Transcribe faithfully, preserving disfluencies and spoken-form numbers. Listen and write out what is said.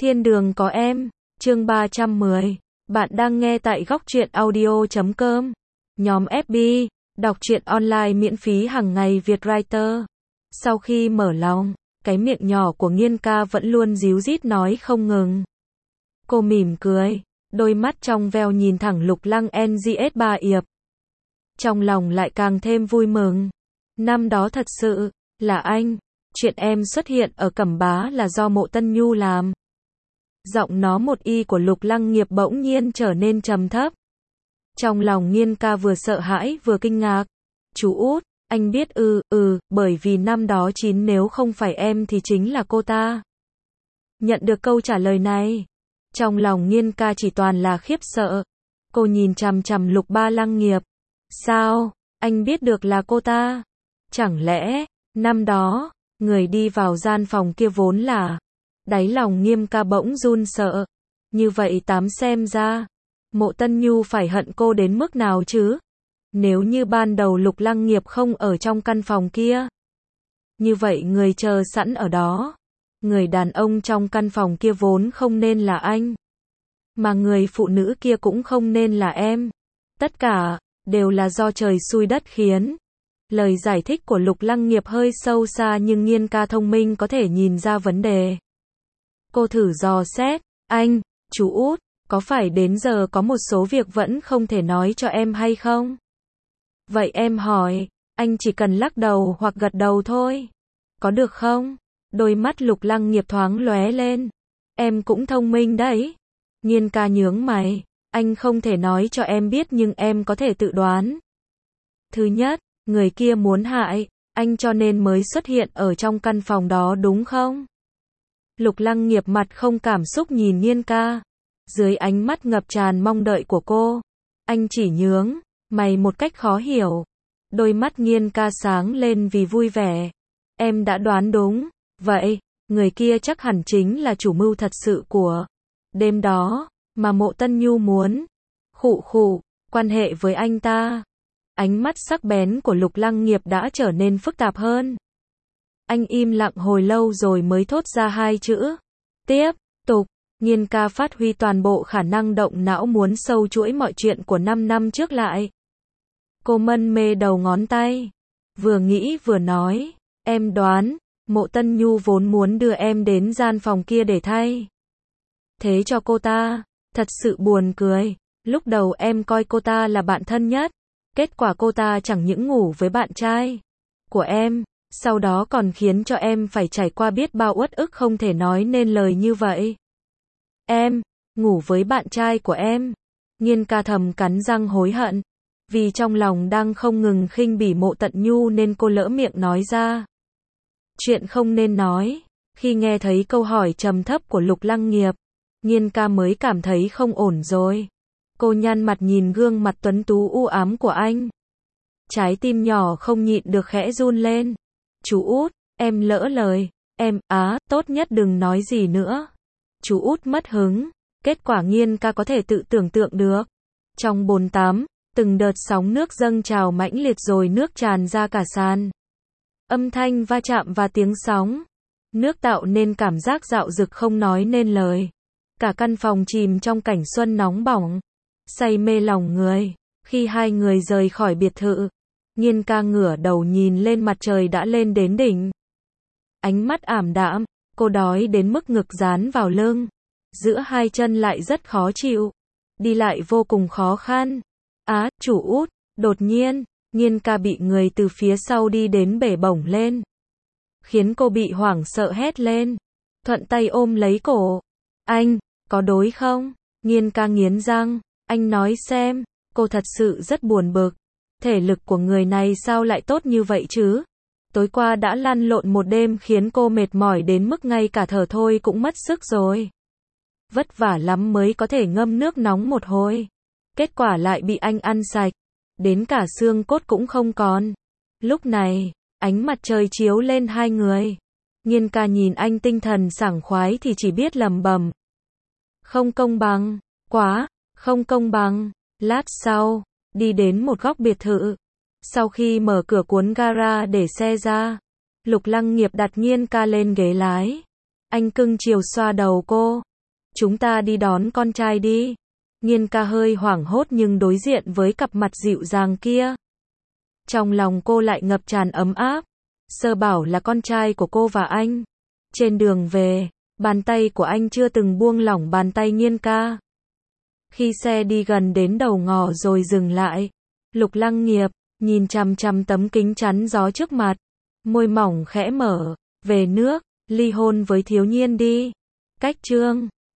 Thiên đường có em, chương ba trăm mười. Bạn đang nghe tại góc truyện audio chấm com. Nhóm ép bê, đọc truyện online miễn phí hàng ngày Việt Writer. Sau khi mở lòng, cái miệng nhỏ của Nghiên ca vẫn luôn díu dít nói không ngừng. Cô mỉm cười, đôi mắt trong veo nhìn thẳng Lục Lăng en giê ét ba Yệp. Trong lòng lại càng thêm vui mừng. Năm đó thật sự là anh, chuyện em xuất hiện ở Cẩm Bá là do Mộ Tân Nhu làm. Giọng nó một y của Lục Lăng Nghiệp bỗng nhiên trở nên trầm thấp. Trong lòng Nghiên ca vừa sợ hãi vừa kinh ngạc. Chú út, anh biết ư, ừ, bởi vì năm đó chín nếu không phải em thì chính là cô ta. Nhận được câu trả lời này, trong lòng Nghiên ca chỉ toàn là khiếp sợ. Cô nhìn chằm chằm Lục Ba Lăng Nghiệp. Sao, anh biết được là cô ta? Chẳng lẽ, năm đó, người đi vào gian phòng kia vốn là... Đáy lòng Nghiêm ca bỗng run sợ. Như vậy tám xem ra, Mộ Tân Nhu phải hận cô đến mức nào chứ? Nếu như ban đầu Lục Lăng Nghiệp không ở trong căn phòng kia, như vậy người chờ sẵn ở đó, người đàn ông trong căn phòng kia vốn không nên là anh, mà người phụ nữ kia cũng không nên là em. Tất cả đều là do trời xui đất khiến. Lời giải thích của Lục Lăng Nghiệp hơi sâu xa nhưng Nghiên ca thông minh có thể nhìn ra vấn đề. Cô thử dò xét, anh, chú út, có phải đến giờ có một số việc vẫn không thể nói cho em hay không? Vậy em hỏi, anh chỉ cần lắc đầu hoặc gật đầu thôi. Có được không? Đôi mắt Lục Lăng Nghiệp thoáng lóe lên. Em cũng thông minh đấy. Nghiên ca nhướng mày, anh không thể nói cho em biết nhưng em có thể tự đoán. Thứ nhất, người kia muốn hại anh cho nên mới xuất hiện ở trong căn phòng đó đúng không? Lục Lăng Nghiệp mặt không cảm xúc nhìn Nghiên ca. Dưới ánh mắt ngập tràn mong đợi của cô, anh chỉ nhướng mày một cách khó hiểu. Đôi mắt Nghiên ca sáng lên vì vui vẻ. Em đã đoán đúng. Vậy, người kia chắc hẳn chính là chủ mưu thật sự của đêm đó, mà Mộ Tân Nhu muốn khụ khụ, quan hệ với anh ta. Ánh mắt sắc bén của Lục Lăng Nghiệp đã trở nên phức tạp hơn. Anh im lặng hồi lâu rồi mới thốt ra hai chữ. Tiếp tục. Nghiên ca phát huy toàn bộ khả năng động não muốn sâu chuỗi mọi chuyện của năm năm trước lại. Cô mân mê đầu ngón tay. Vừa nghĩ vừa nói. Em đoán, Mộ Tân Nhu vốn muốn đưa em đến gian phòng kia để thay thế cho cô ta. Thật sự buồn cười. Lúc đầu em coi cô ta là bạn thân nhất. Kết quả cô ta chẳng những ngủ với bạn trai của em, sau đó còn khiến cho em phải trải qua biết bao uất ức không thể nói nên lời như vậy. Em, ngủ với bạn trai của em. Nghiên ca thầm cắn răng hối hận. Vì trong lòng đang không ngừng khinh bỉ Mộ Tận Nhu nên cô lỡ miệng nói ra chuyện không nên nói. Khi nghe thấy câu hỏi trầm thấp của Lục Lăng Nghiệp, Nghiên ca mới cảm thấy không ổn rồi. Cô nhăn mặt nhìn gương mặt tuấn tú u ám của anh. Trái tim nhỏ không nhịn được khẽ run lên. Chú út, em lỡ lời. Em, á, tốt nhất đừng nói gì nữa. Chú út mất hứng. Kết quả Nghiên ca có thể tự tưởng tượng được. Trong bồn tắm, từng đợt sóng nước dâng trào mãnh liệt rồi nước tràn ra cả sàn. Âm thanh va chạm và tiếng sóng nước tạo nên cảm giác dạo dực không nói nên lời. Cả căn phòng chìm trong cảnh xuân nóng bỏng, say mê lòng người. Khi hai người rời khỏi biệt thự, Nghiên ca ngửa đầu nhìn lên mặt trời đã lên đến đỉnh. Ánh mắt ảm đạm, cô đói đến mức ngực dán vào lưng. Giữa hai chân lại rất khó chịu. Đi lại vô cùng khó khăn. Á, chủ út, đột nhiên, Nghiên ca bị người từ phía sau đi đến bể bổng lên. Khiến cô bị hoảng sợ hét lên. Thuận tay ôm lấy cổ. Anh, có đối không? Nghiên ca nghiến răng. Anh nói xem, cô thật sự rất buồn bực. Thể lực của người này sao lại tốt như vậy chứ? Tối qua đã lăn lộn một đêm khiến cô mệt mỏi đến mức ngay cả thở thôi cũng mất sức rồi. Vất vả lắm mới có thể ngâm nước nóng một hồi. Kết quả lại bị anh ăn sạch. Đến cả xương cốt cũng không còn. Lúc này, ánh mặt trời chiếu lên hai người. Nghiên ca nhìn anh tinh thần sảng khoái thì chỉ biết lẩm bẩm. Không công bằng, quá, không công bằng. Lát sau, đi đến một góc biệt thự. Sau khi mở cửa cuốn gara để xe ra, Lục Lăng Nghiệp đặt Nghiên ca lên ghế lái. Anh cưng chiều xoa đầu cô. Chúng ta đi đón con trai đi. Nghiên ca hơi hoảng hốt nhưng đối diện với cặp mặt dịu dàng kia, trong lòng cô lại ngập tràn ấm áp. Sơ Bảo là con trai của cô và anh. Trên đường về, bàn tay của anh chưa từng buông lỏng bàn tay Nghiên ca. Khi xe đi gần đến đầu ngõ rồi dừng lại, Lục Lăng Nghiệp nhìn chằm chằm tấm kính chắn gió trước mặt, môi mỏng khẽ mở, về nước, ly hôn với Thiếu Nhiên đi. Cách chương